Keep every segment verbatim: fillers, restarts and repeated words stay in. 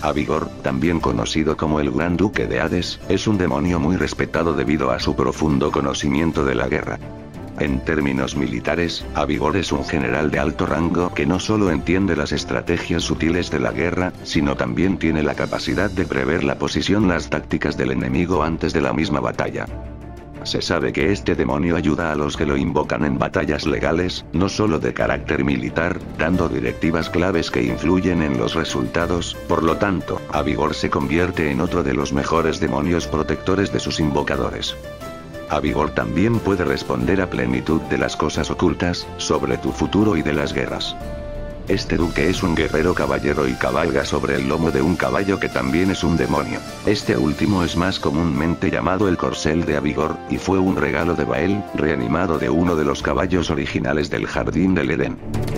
A Vigor, también conocido como el Gran Duque de Hades, es un demonio muy respetado debido a su profundo conocimiento de la guerra. En términos militares, A Vigor es un general de alto rango que no solo entiende las estrategias sutiles de la guerra, sino también tiene la capacidad de prever la posición y las tácticas del enemigo antes de la misma batalla. Se sabe que este demonio ayuda a los que lo invocan en batallas legales, no solo de carácter militar, dando directivas claves que influyen en los resultados. Por lo tanto, A Vigor se convierte en otro de los mejores demonios protectores de sus invocadores. A Vigor también puede responder a plenitud de las cosas ocultas, sobre tu futuro y de las guerras. Este duque es un guerrero caballero y cabalga sobre el lomo de un caballo que también es un demonio. Este último es más comúnmente llamado el corcel de A Vigor, y fue un regalo de Bael, reanimado de uno de los caballos originales del Jardín del Edén.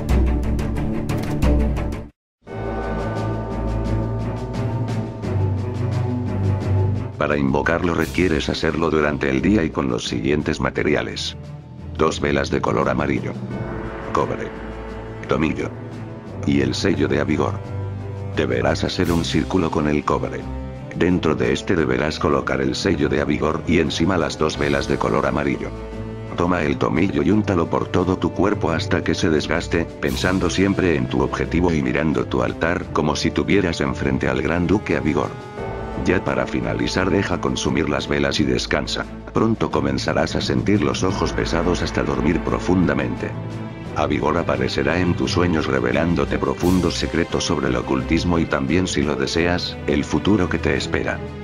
Para invocarlo requieres hacerlo durante el día y con los siguientes materiales. Dos velas de color amarillo. Cobre. Tomillo. Y el sello de A Vigor. Deberás hacer un círculo con el cobre. Dentro de este deberás colocar el sello de A Vigor y encima las dos velas de color amarillo. Toma el tomillo y úntalo por todo tu cuerpo hasta que se desgaste, pensando siempre en tu objetivo y mirando tu altar como si tuvieras enfrente al Gran Duque A Vigor. Ya para finalizar, deja consumir las velas y descansa. Pronto comenzarás a sentir los ojos pesados hasta dormir profundamente. A Vigor aparecerá en tus sueños revelándote profundos secretos sobre el ocultismo y también, si lo deseas, el futuro que te espera.